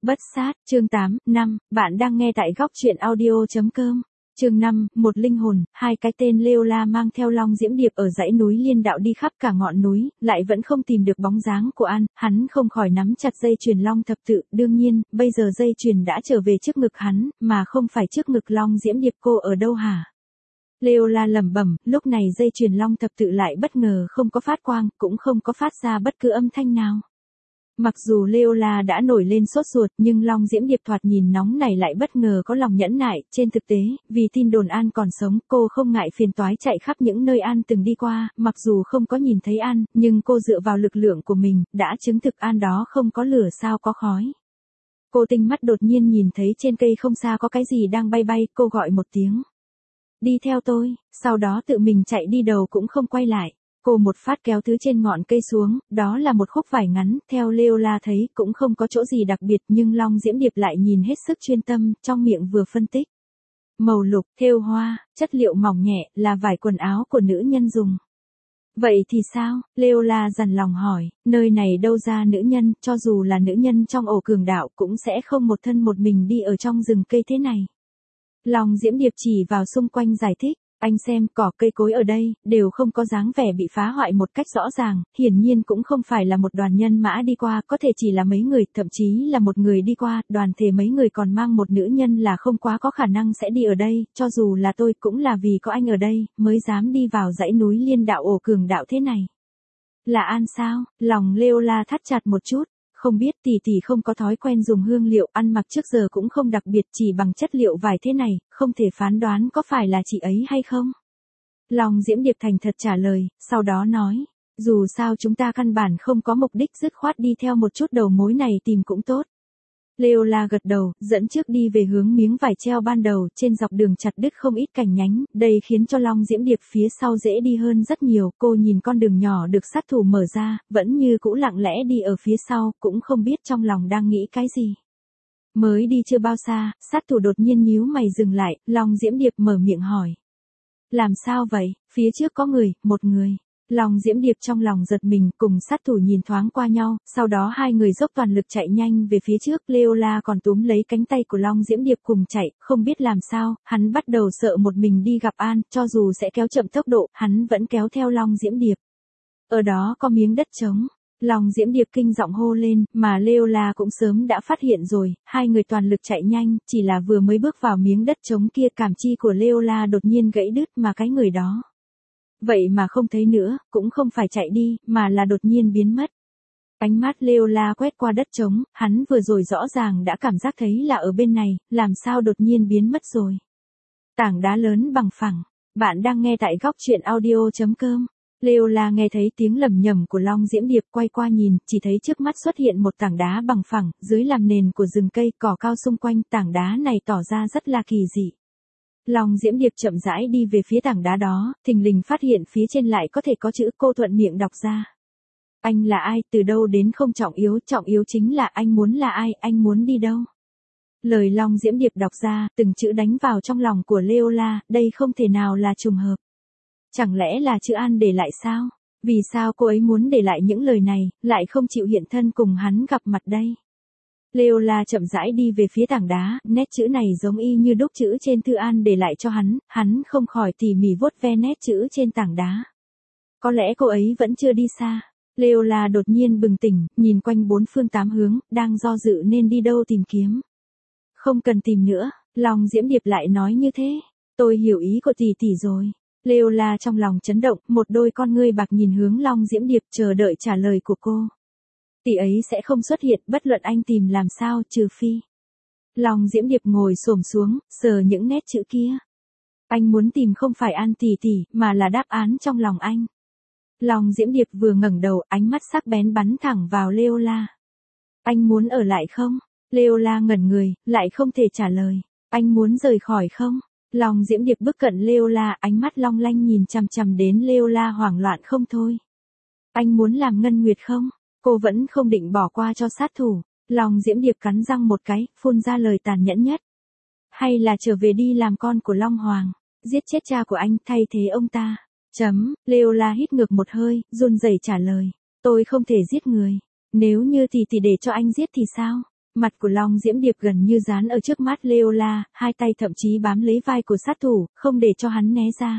Bất sát, chương 8, 5, bạn đang nghe tại góc truyện audio.com. Chương 5, một linh hồn, hai cái tên Leola mang theo Long Diễm Điệp ở dãy núi Liên Đạo đi khắp cả ngọn núi, lại vẫn không tìm được bóng dáng của An, hắn không khỏi nắm chặt dây chuyền Long thập tự, đương nhiên, bây giờ dây chuyền đã trở về trước ngực hắn, mà không phải trước ngực Long Diễm Điệp. Cô ở đâu hả? Leola lẩm bẩm, lúc này dây chuyền Long thập tự lại bất ngờ không có phát quang, cũng không có phát ra bất cứ âm thanh nào. Mặc dù Leola đã nổi lên sốt ruột, nhưng Long Diễm Điệp thoạt nhìn nóng này lại bất ngờ có lòng nhẫn nại. Trên thực tế, vì tin đồn An còn sống, cô không ngại phiền toái chạy khắp những nơi An từng đi qua, mặc dù không có nhìn thấy An, nhưng cô dựa vào lực lượng của mình, đã chứng thực An đó không có lửa sao có khói. Cô tinh mắt đột nhiên nhìn thấy trên cây không xa có cái gì đang bay bay, cô gọi một tiếng. Đi theo tôi, sau đó tự mình chạy đi đầu cũng không quay lại. Cô một phát kéo thứ trên ngọn cây xuống, đó là một khúc vải ngắn, theo Leola thấy cũng không có chỗ gì đặc biệt, nhưng Long Diễm Điệp lại nhìn hết sức chuyên tâm, trong miệng vừa phân tích. Màu lục, thêu hoa, chất liệu mỏng nhẹ, là vải quần áo của nữ nhân dùng. Vậy thì sao? Leola dằn lòng hỏi, nơi này đâu ra nữ nhân, cho dù là nữ nhân trong ổ cường đạo cũng sẽ không một thân một mình đi ở trong rừng cây thế này. Long Diễm Điệp chỉ vào xung quanh giải thích. Anh xem, cỏ cây cối ở đây, đều không có dáng vẻ bị phá hoại một cách rõ ràng, hiển nhiên cũng không phải là một đoàn nhân mã đi qua, có thể chỉ là mấy người, thậm chí là một người đi qua, đoàn thể mấy người còn mang một nữ nhân là không quá có khả năng sẽ đi ở đây, cho dù là tôi cũng là vì có anh ở đây, mới dám đi vào dãy núi Liên Đạo ổ cường đạo thế này. Là An sao? Lòng Leola thắt chặt một chút. Không biết, tỷ không có thói quen dùng hương liệu, ăn mặc trước giờ cũng không đặc biệt, chỉ bằng chất liệu vải thế này, không thể phán đoán có phải là chị ấy hay không. Long Diễm Điệp thành thật trả lời, sau đó nói, dù sao chúng ta căn bản không có mục đích, dứt khoát đi theo một chút đầu mối này tìm cũng tốt. Leola gật đầu, dẫn trước đi về hướng miếng vải treo ban đầu, trên dọc đường chặt đứt không ít cành nhánh, đây khiến cho Long Diễm Điệp phía sau dễ đi hơn rất nhiều. Cô nhìn con đường nhỏ được sát thủ mở ra, vẫn như cũ lặng lẽ đi ở phía sau, cũng không biết trong lòng đang nghĩ cái gì. Mới đi chưa bao xa, sát thủ đột nhiên nhíu mày dừng lại, Long Diễm Điệp mở miệng hỏi. Làm sao vậy? Phía trước có người, một người. Long Diễm Điệp trong lòng giật mình, cùng sát thủ nhìn thoáng qua nhau, sau đó hai người dốc toàn lực chạy nhanh về phía trước. Leola còn túm lấy cánh tay của Long Diễm Điệp cùng chạy, không biết làm sao, hắn bắt đầu sợ một mình đi gặp An, cho dù sẽ kéo chậm tốc độ, hắn vẫn kéo theo Long Diễm Điệp. Ở đó có miếng đất trống. Long Diễm Điệp kinh giọng hô lên, mà Leola cũng sớm đã phát hiện rồi, hai người toàn lực chạy nhanh, chỉ là vừa mới bước vào miếng đất trống kia, cảm chi của Leola đột nhiên gãy đứt, mà cái người đó. Vậy mà không thấy nữa, cũng không phải chạy đi, mà là đột nhiên biến mất. Ánh mắt Leola quét qua đất trống, hắn vừa rồi rõ ràng đã cảm giác thấy là ở bên này, làm sao đột nhiên biến mất rồi. Tảng đá lớn bằng phẳng, bạn đang nghe tại góc truyện audio.com. Leola nghe thấy tiếng lẩm nhẩm của Long Diễm Điệp, quay qua nhìn, chỉ thấy trước mắt xuất hiện một tảng đá bằng phẳng, dưới làm nền của rừng cây, cỏ cao xung quanh, tảng đá này tỏ ra rất là kỳ dị. Long Diễm Điệp chậm rãi đi về phía tảng đá đó, thình lình phát hiện phía trên lại có thể có chữ, cô thuận miệng đọc ra. Anh là ai, từ đâu đến không trọng yếu chính là anh muốn là ai, anh muốn đi đâu. Lời Long Diễm Điệp đọc ra, từng chữ đánh vào trong lòng của Leola, đây không thể nào là trùng hợp. Chẳng lẽ là chữ An để lại sao? Vì sao cô ấy muốn để lại những lời này, lại không chịu hiện thân cùng hắn gặp mặt đây? Leola chậm rãi đi về phía tảng đá, nét chữ này giống y như đúc chữ trên thư An để lại cho hắn không khỏi tỉ mỉ vuốt ve nét chữ trên tảng đá. Có lẽ cô ấy vẫn chưa đi xa. Leola đột nhiên bừng tỉnh, nhìn quanh bốn phương tám hướng, đang do dự nên đi đâu tìm kiếm. Không cần tìm nữa, Long Diễm Điệp lại nói như thế. Tôi hiểu ý của tỷ rồi. Leola trong lòng chấn động, một đôi con ngươi bạc nhìn hướng Long Diễm Điệp chờ đợi trả lời của cô. Tỷ ấy sẽ không xuất hiện, bất luận anh tìm làm sao, trừ phi. Long Diễm Điệp ngồi xổm xuống, sờ những nét chữ kia. Anh muốn tìm không phải An tỷ, mà là đáp án trong lòng anh. Long Diễm Điệp vừa ngẩng đầu, ánh mắt sắc bén bắn thẳng vào Leola. Anh muốn ở lại không? Leola ngẩn người, lại không thể trả lời. Anh muốn rời khỏi không? Long Diễm Điệp bước cận Leola, ánh mắt long lanh nhìn chằm chằm đến Leola hoảng loạn không thôi. Anh muốn làm ngân nguyệt không? Cô vẫn không định bỏ qua cho sát thủ. Long Diễm Điệp cắn răng một cái, phun ra lời tàn nhẫn nhất. Hay là trở về đi làm con của Long Hoàng, giết chết cha của anh, thay thế ông ta. Leola hít ngược một hơi, run rẩy trả lời. Tôi không thể giết người. Nếu như thì để cho anh giết thì sao? Mặt của Long Diễm Điệp gần như dán ở trước mắt Leola, hai tay thậm chí bám lấy vai của sát thủ, không để cho hắn né ra.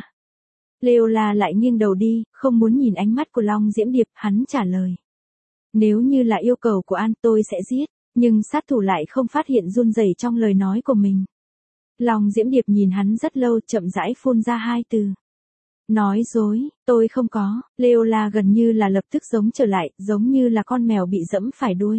Leola lại nghiêng đầu đi, không muốn nhìn ánh mắt của Long Diễm Điệp, hắn trả lời. Nếu như là yêu cầu của An tôi sẽ giết, nhưng sát thủ lại không phát hiện run rẩy trong lời nói của mình. Long Diễm Điệp nhìn hắn rất lâu, chậm rãi phun ra hai từ. Nói dối, tôi không có. Leola gần như là lập tức giống trở lại, giống như là con mèo bị dẫm phải đuôi.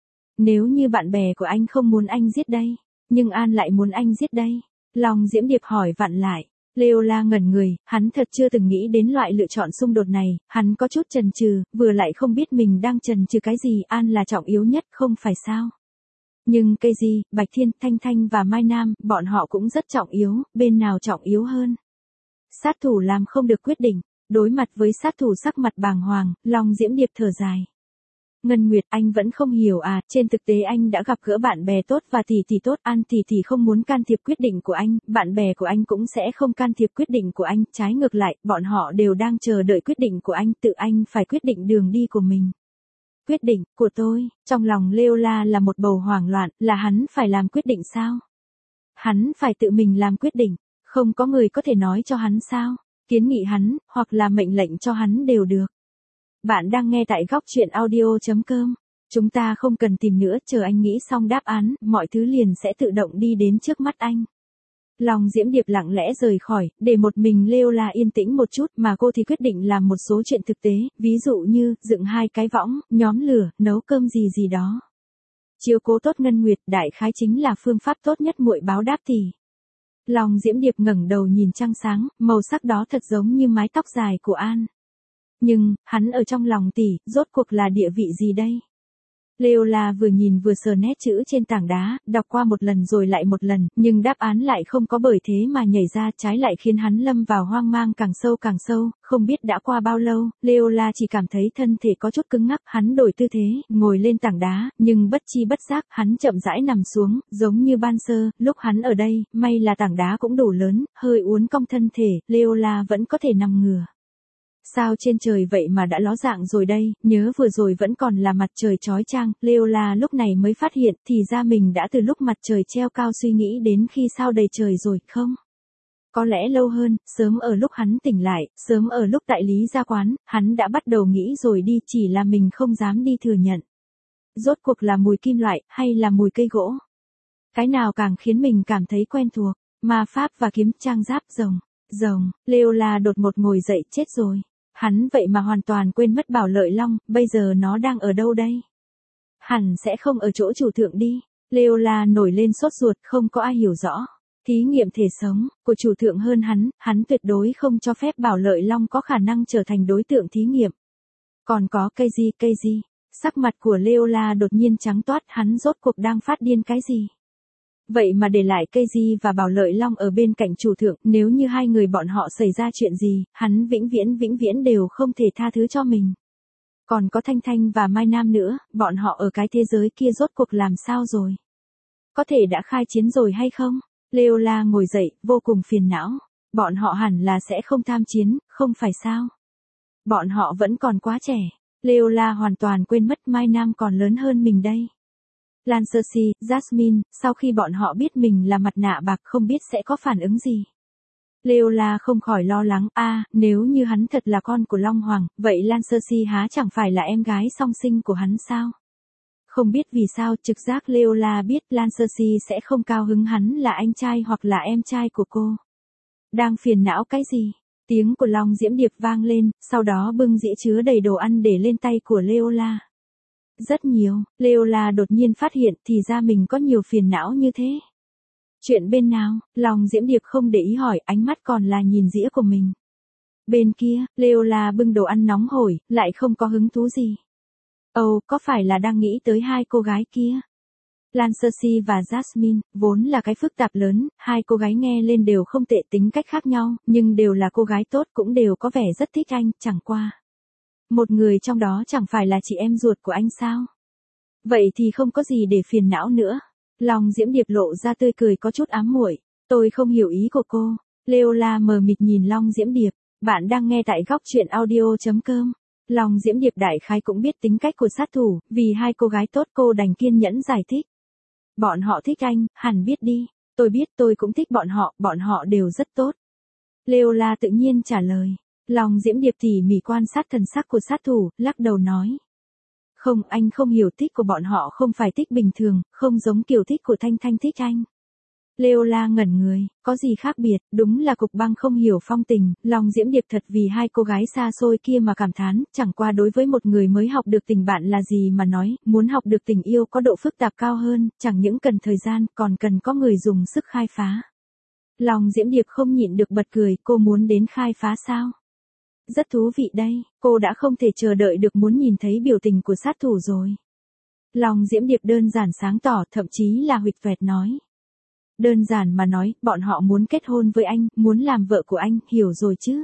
Nếu như bạn bè của anh không muốn anh giết đây, nhưng An lại muốn anh giết đây. Long Diễm Điệp hỏi vặn lại. Leola ngẩn người, hắn thật chưa từng nghĩ đến loại lựa chọn xung đột này, hắn có chút chần chừ, vừa lại không biết mình đang chần chừ cái gì, An là trọng yếu nhất không phải sao. Nhưng cây gì, Bạch Thiên, Thanh Thanh và Mai Nam, bọn họ cũng rất trọng yếu, bên nào trọng yếu hơn. Sát thủ làm không được quyết định, đối mặt với sát thủ sắc mặt bàng hoàng, Long Diễm Điệp thở dài. Ngân Nguyệt, anh vẫn không hiểu à, trên thực tế anh đã gặp gỡ bạn bè tốt và tỷ tốt, An tỷ không muốn can thiệp quyết định của anh, bạn bè của anh cũng sẽ không can thiệp quyết định của anh, trái ngược lại, bọn họ đều đang chờ đợi quyết định của anh, tự anh phải quyết định đường đi của mình. Quyết định, của tôi, trong lòng Leola là một bầu hoảng loạn, là hắn phải làm quyết định sao? Hắn phải tự mình làm quyết định, không có người có thể nói cho hắn sao, kiến nghị hắn, hoặc là mệnh lệnh cho hắn đều được. Bạn đang nghe tại góc truyện audio.com. Chúng ta không cần tìm nữa, chờ anh nghĩ xong đáp án, mọi thứ liền sẽ tự động đi đến trước mắt anh. Long Diễm Điệp lặng lẽ rời khỏi, để một mình Leola yên tĩnh một chút, mà cô thì quyết định làm một số chuyện thực tế, ví dụ như, dựng hai cái võng, nhóm lửa, nấu cơm gì đó. Chiếu cố tốt Ngân Nguyệt, đại khái chính là phương pháp tốt nhất muội báo đáp tỷ. Long Diễm Điệp ngẩng đầu nhìn trăng sáng, màu sắc đó thật giống như mái tóc dài của An. Nhưng, hắn ở trong lòng tỷ, rốt cuộc là địa vị gì đây? Leola vừa nhìn vừa sờ nét chữ trên tảng đá, đọc qua một lần rồi lại một lần, nhưng đáp án lại không có bởi thế mà nhảy ra, trái lại khiến hắn lâm vào hoang mang càng sâu, không biết đã qua bao lâu, Leola chỉ cảm thấy thân thể có chút cứng ngắc, hắn đổi tư thế, ngồi lên tảng đá, nhưng bất chi bất giác, hắn chậm rãi nằm xuống, giống như ban sơ, lúc hắn ở đây, may là tảng đá cũng đủ lớn, hơi uốn cong thân thể, Leola vẫn có thể nằm ngửa. Sao trên trời vậy mà đã ló dạng rồi đây, nhớ vừa rồi vẫn còn là mặt trời chói chang, Leola lúc này mới phát hiện, thì ra mình đã từ lúc mặt trời treo cao suy nghĩ đến khi sao đầy trời rồi, không? Có lẽ lâu hơn, sớm ở lúc hắn tỉnh lại, sớm ở lúc tại Lý Gia Quán, hắn đã bắt đầu nghĩ rồi đi, chỉ là mình không dám đi thừa nhận. Rốt cuộc là mùi kim loại, hay là mùi cây gỗ? Cái nào càng khiến mình cảm thấy quen thuộc, ma pháp và kiếm, trang giáp, rồng, Leola đột ngột ngồi dậy, chết rồi. Hắn vậy mà hoàn toàn quên mất Bảo Lợi Long, bây giờ nó đang ở đâu đây? Hẳn sẽ không ở chỗ chủ thượng đi. Leola nổi lên sốt ruột, không có ai hiểu rõ. Thí nghiệm thể sống của chủ thượng hơn hắn tuyệt đối không cho phép Bảo Lợi Long có khả năng trở thành đối tượng thí nghiệm. Còn có cây gì? Sắc mặt của Leola đột nhiên trắng toát, hắn rốt cuộc đang phát điên cái gì? Vậy mà để lại cây gì và Bảo Lợi Long ở bên cạnh chủ thượng, nếu như hai người bọn họ xảy ra chuyện gì, hắn vĩnh viễn đều không thể tha thứ cho mình. Còn có Thanh Thanh và Mai Nam nữa, bọn họ ở cái thế giới kia rốt cuộc làm sao rồi? Có thể đã khai chiến rồi hay không? Leola ngồi dậy, vô cùng phiền não. Bọn họ hẳn là sẽ không tham chiến, không phải sao? Bọn họ vẫn còn quá trẻ. Leola hoàn toàn quên mất Mai Nam còn lớn hơn mình đây. Lancersea, Jasmine, sau khi bọn họ biết mình là mặt nạ bạc không biết sẽ có phản ứng gì. Leola không khỏi lo lắng, nếu như hắn thật là con của Long Hoàng, vậy Lancersea há chẳng phải là em gái song sinh của hắn sao? Không biết vì sao, trực giác Leola biết Lancersea sẽ không cao hứng hắn là anh trai hoặc là em trai của cô. Đang phiền não cái gì? Tiếng của Long Diễm Điệp vang lên, sau đó bưng dĩa chứa đầy đồ ăn để lên tay của Leola. Rất nhiều, Leola đột nhiên phát hiện thì ra mình có nhiều phiền não như thế. Chuyện bên nào? Long Diễm Điệp không để ý hỏi, ánh mắt còn là nhìn dĩa của mình. Bên kia, Leola bưng đồ ăn nóng hổi, lại không có hứng thú gì. Có phải là đang nghĩ tới hai cô gái kia? Lancersea và Jasmine, vốn là cái phức tạp lớn, hai cô gái nghe lên đều không tệ, tính cách khác nhau, nhưng đều là cô gái tốt, cũng đều có vẻ rất thích anh, chẳng qua. Một người trong đó chẳng phải là chị em ruột của anh sao? Vậy thì không có gì để phiền não nữa. Long Diễm Điệp lộ ra tươi cười có chút ám muội. Tôi không hiểu ý của cô. Leola mờ mịt nhìn Long Diễm Điệp. Bạn đang nghe tại góc truyện audio.com. Long Diễm Điệp đại khái cũng biết tính cách của sát thủ, vì hai cô gái tốt cô đành kiên nhẫn giải thích. Bọn họ thích anh, hẳn biết đi. Tôi biết, tôi cũng thích bọn họ đều rất tốt. Leola tự nhiên trả lời. Long Diễm Điệp tỉ mỉ quan sát thần sắc của sát thủ, lắc đầu nói. Không, anh không hiểu thích của bọn họ không phải thích bình thường, không giống kiểu thích của Thanh Thanh thích anh. Leola ngẩn người, có gì khác biệt, đúng là Cục Băng không hiểu phong tình, Long Diễm Điệp thật vì hai cô gái xa xôi kia mà cảm thán, chẳng qua đối với một người mới học được tình bạn là gì mà nói, muốn học được tình yêu có độ phức tạp cao hơn, chẳng những cần thời gian, còn cần có người dùng sức khai phá. Long Diễm Điệp không nhịn được bật cười, cô muốn đến khai phá sao? Rất thú vị đây, cô đã không thể chờ đợi được muốn nhìn thấy biểu tình của sát thủ rồi. Long Diễm Điệp đơn giản sáng tỏ, thậm chí là huỵch toẹt nói. Đơn giản mà nói, bọn họ muốn kết hôn với anh, muốn làm vợ của anh, hiểu rồi chứ?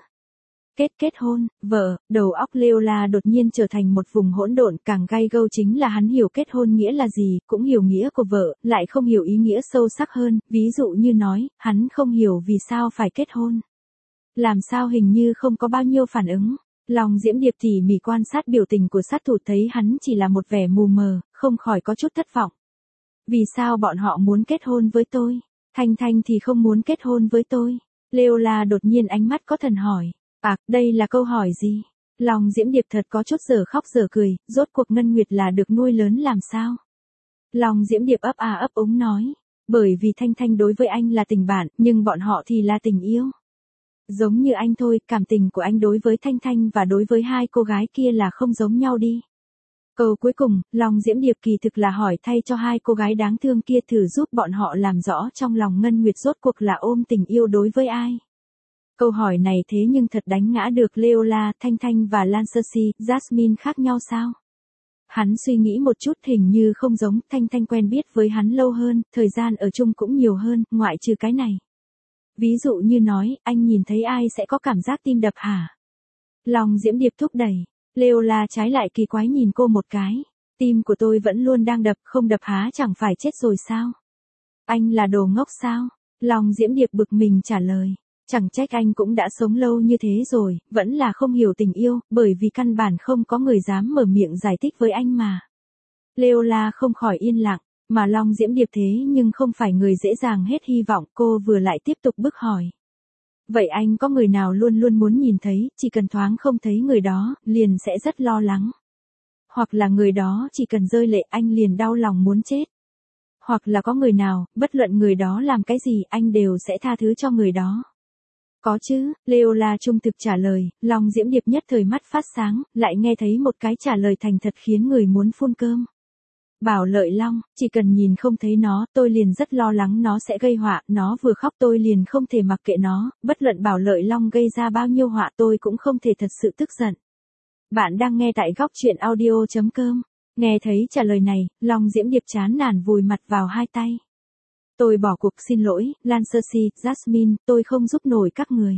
Kết hôn, vợ, đầu óc Leola đột nhiên trở thành một vùng hỗn độn, càng gay gâu chính là hắn hiểu kết hôn nghĩa là gì, cũng hiểu nghĩa của vợ, lại không hiểu ý nghĩa sâu sắc hơn, ví dụ như nói, hắn không hiểu vì sao phải kết hôn. Làm sao hình như không có bao nhiêu phản ứng. Long Diễm Điệp tỉ mỉ quan sát biểu tình của sát thủ thấy hắn chỉ là một vẻ mù mờ, không khỏi có chút thất vọng. Vì sao bọn họ muốn kết hôn với tôi? Thanh Thanh thì không muốn kết hôn với tôi. Leola đột nhiên ánh mắt có thần hỏi. Đây là câu hỏi gì? Long Diễm Điệp thật có chút giờ khóc giờ cười, rốt cuộc Ngân Nguyệt là được nuôi lớn làm sao? Long Diễm Điệp ấp úng nói. Bởi vì Thanh Thanh đối với anh là tình bạn, nhưng bọn họ thì là tình yêu. Giống như anh thôi, cảm tình của anh đối với Thanh Thanh và đối với hai cô gái kia là không giống nhau đi. Câu cuối cùng, Long Diễm Điệp kỳ thực là hỏi thay cho hai cô gái đáng thương kia thử giúp bọn họ làm rõ trong lòng Ngân Nguyệt rốt cuộc là ôm tình yêu đối với ai. Câu hỏi này thế nhưng thật đánh ngã được Leola, Thanh Thanh và Lancersea, Jasmine khác nhau sao? Hắn suy nghĩ một chút hình như không giống, Thanh Thanh quen biết với hắn lâu hơn, thời gian ở chung cũng nhiều hơn, ngoại trừ cái này. Ví dụ như nói, anh nhìn thấy ai sẽ có cảm giác tim đập hả? Long Diễm Điệp thúc đẩy. Leola trái lại kỳ quái nhìn cô một cái. Tim của tôi vẫn luôn đang đập, không đập há chẳng phải chết rồi sao? Anh là đồ ngốc sao? Long Diễm Điệp bực mình trả lời. Chẳng trách anh cũng đã sống lâu như thế rồi, vẫn là không hiểu tình yêu, bởi vì căn bản không có người dám mở miệng giải thích với anh mà. Leola không khỏi yên lặng, mà Long Diễm Điệp thế nhưng không phải người dễ dàng hết hy vọng, cô vừa lại tiếp tục bức hỏi. Vậy anh có người nào luôn luôn muốn nhìn thấy, chỉ cần thoáng không thấy người đó, liền sẽ rất lo lắng. Hoặc là người đó chỉ cần rơi lệ anh liền đau lòng muốn chết. Hoặc là có người nào, bất luận người đó làm cái gì anh đều sẽ tha thứ cho người đó. Có chứ, Leola trung thực trả lời, Long Diễm Điệp nhất thời mắt phát sáng, lại nghe thấy một cái trả lời thành thật khiến người muốn phun cơm. Bảo Lợi Long, chỉ cần nhìn không thấy nó, tôi liền rất lo lắng nó sẽ gây họa, nó vừa khóc tôi liền không thể mặc kệ nó, bất luận Bảo Lợi Long gây ra bao nhiêu họa tôi cũng không thể thật sự tức giận. Bạn đang nghe tại góc truyện audio.com. Nghe thấy trả lời này, Long Diễm Điệp chán nản vùi mặt vào hai tay. Tôi bỏ cuộc, xin lỗi, Lancersea, Jasmine, tôi không giúp nổi các người.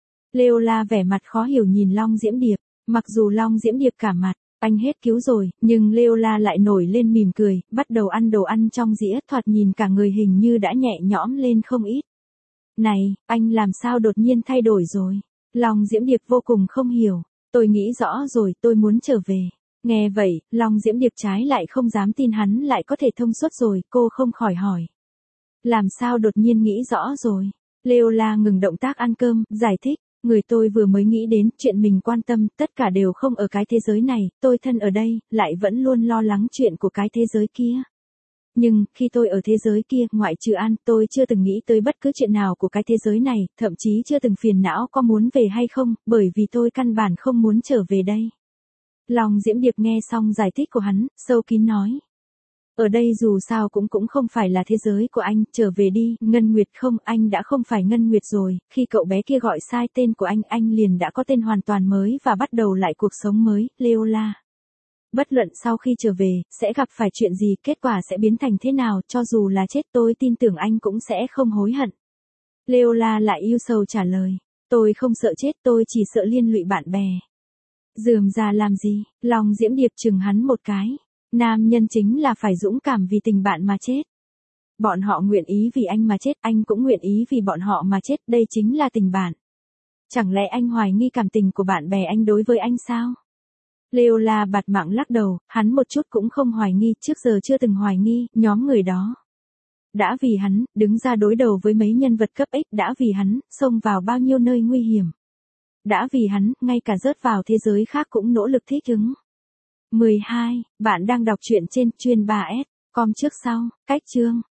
Leola vẻ mặt khó hiểu nhìn Long Diễm Điệp, mặc dù Long Diễm Điệp cả mặt, anh hết cứu rồi, nhưng Leola lại nổi lên mỉm cười, bắt đầu ăn đồ ăn trong dĩa, thoạt nhìn cả người hình như đã nhẹ nhõm lên không ít. Này, anh làm sao đột nhiên thay đổi rồi? Long Diễm Điệp vô cùng không hiểu, tôi nghĩ rõ rồi, tôi muốn trở về. Nghe vậy, Long Diễm Điệp trái lại không dám tin hắn lại có thể thông suốt rồi, cô không khỏi hỏi. Làm sao đột nhiên nghĩ rõ rồi? Leola ngừng động tác ăn cơm, giải thích, người tôi vừa mới nghĩ đến, chuyện mình quan tâm, tất cả đều không ở cái thế giới này, tôi thân ở đây, lại vẫn luôn lo lắng chuyện của cái thế giới kia. Nhưng, khi tôi ở thế giới kia, ngoại trừ ăn, tôi chưa từng nghĩ tới bất cứ chuyện nào của cái thế giới này, thậm chí chưa từng phiền não có muốn về hay không, bởi vì tôi căn bản không muốn trở về đây. Long Diễm Điệp nghe xong giải thích của hắn, sâu kín nói. Ở đây dù sao cũng không phải là thế giới của anh, trở về đi, Ngân Nguyệt không, anh đã không phải Ngân Nguyệt rồi, khi cậu bé kia gọi sai tên của anh liền đã có tên hoàn toàn mới và bắt đầu lại cuộc sống mới, Leola. Bất luận sau khi trở về, sẽ gặp phải chuyện gì, kết quả sẽ biến thành thế nào, cho dù là chết tôi tin tưởng anh cũng sẽ không hối hận. Leola lại yêu sầu trả lời, tôi không sợ chết, tôi chỉ sợ liên lụy bạn bè. Rườm rà làm gì, Long Diễm Điệp chừng hắn một cái. Nam nhân chính là phải dũng cảm vì tình bạn mà chết. Bọn họ nguyện ý vì anh mà chết, anh cũng nguyện ý vì bọn họ mà chết, đây chính là tình bạn. Chẳng lẽ anh hoài nghi cảm tình của bạn bè anh đối với anh sao? Leola bạt mạng lắc đầu, hắn một chút cũng không hoài nghi, trước giờ chưa từng hoài nghi, nhóm người đó. Đã vì hắn, đứng ra đối đầu với mấy nhân vật cấp X, đã vì hắn, xông vào bao nhiêu nơi nguy hiểm. Đã vì hắn, ngay cả rớt vào thế giới khác cũng nỗ lực thích ứng. 12. Bạn đang đọc truyện trên chuyên 3S. Com trước sau, cách chương.